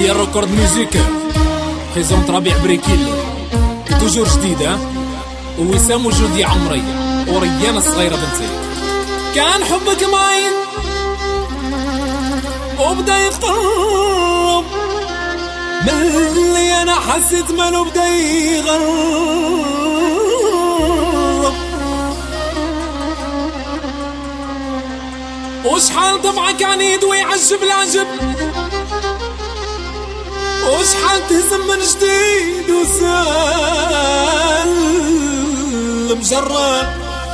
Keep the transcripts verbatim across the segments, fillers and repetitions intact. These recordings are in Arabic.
هي الريكورد ميوزيك بريزونت ربيع بريكيل توجور جديد ها ووسام وجودي عمري وريان الصغيرة بنتي. كان حبك معين وبدا يقرب من اللي انا حسيت مالو بدا يغرب، وشحال طبعك عنيد ويعجب العجب، وشحال تهزم من جديد وسال مجرب،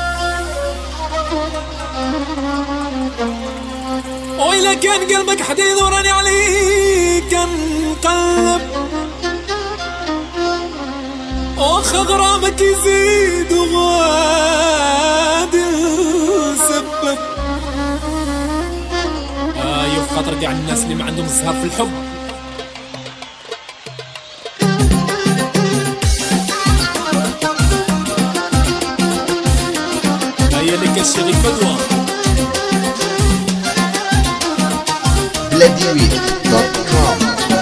وإلا كان قلبك حديد وراني عليك كنقلب، وخ غرامك يزيد وغادي نسبب. ايوا في خاطر كاع الناس اللي ما عندهم الزهر في الحب. هيا لك الشيخ فدوى بلاديويت دوت كوم.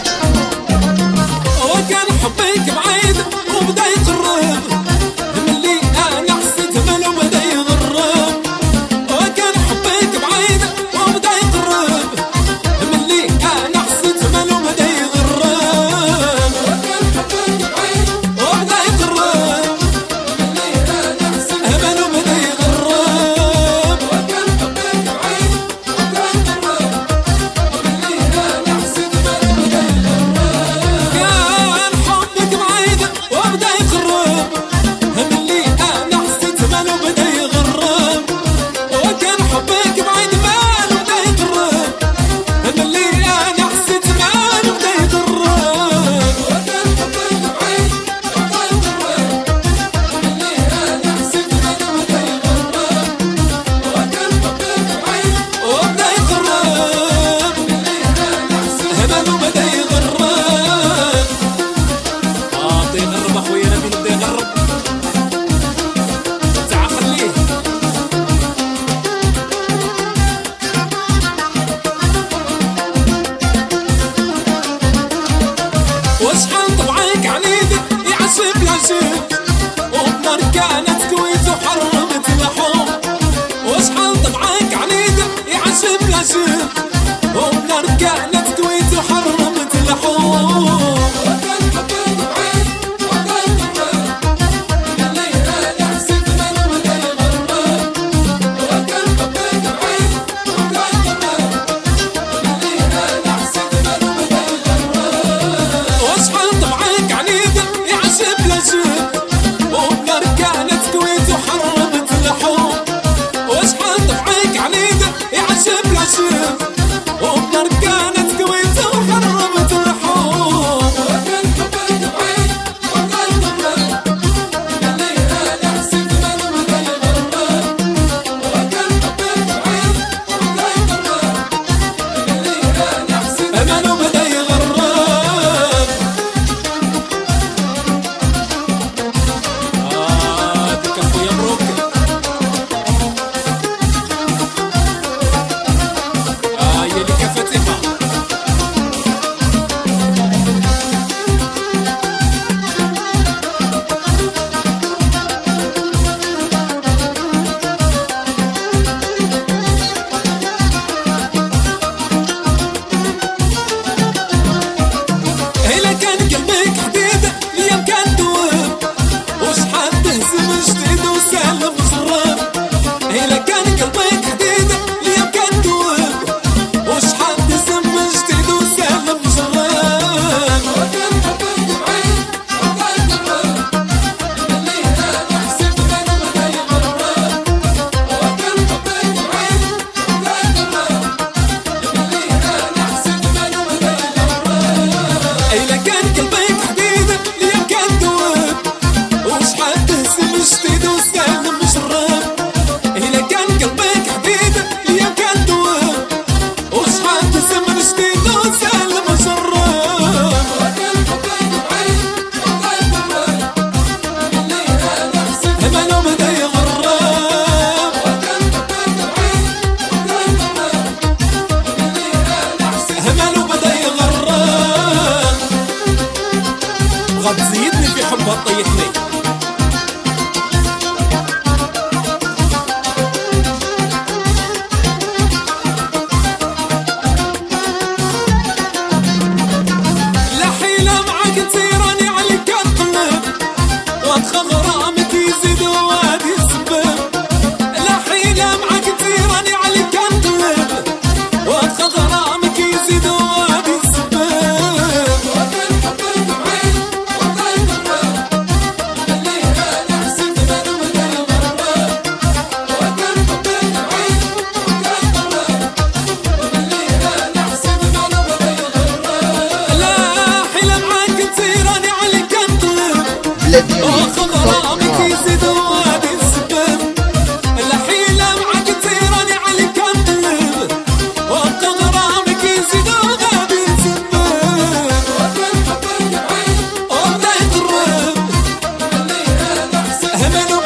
وكان حبك بعيد وبدا يقرب ملي انا حسيت مالو بدا يغرب، وكان حبك بعيد وبدا يقرب ملي انا حسيت مالو بدا يغرب، وكان حبك بعيد وبدا يقرب ملي انا حسيت مالو بدا يغرب، وكان حبك بعيد وبدا يقرب ملي انا حسيت مالو بدا يغرب. كان حبك بعيد وبدا يقرب ملي انا حسيت مالو بدا يغرب، وكان حبك بعيد مالو بدا يقرب ملي انا حسيت مالو بدا يغرب، وكان حبك بعيد وبدا يقرب ملي انا حسيت مالو بدا يغرب، وكان حبك بعيد وبدا يقرب ملي انا حسيت مالو بدا يغرب. اه بدا يغرب اخويا نبيل بدا يغرب تعا خليه. وشحال طبعك عنيد يعجب العجب، وبنار كانت كويت وحرمت الحب، وشحال طبعك عنيد يعجب العجب، وبنار كانت كويت وحرمت الحب، وكان حبك بعيد وبدا يقرب ملي انا حسيت مالو بدا يغرب، وكان حبك بعيد وبدا يقرب ملي انا حسيت مالو بدا يغرب، وشحال طبعك عنيد يعجب العجب، وبنار كانت كويت وحرمت الحب، وشحال طبعك عنيد يعجب العجب، وبنار كانت كويت وحرمت الحب، وكان حبك بعيد وبدا يقرب ملي انا حسيت مالو بدا يغرب، وكان حبك بعيد وبدا يقرب ملي انا حسيت مالو بدا يغرب. آه ديك أخويا مبروك. آه امل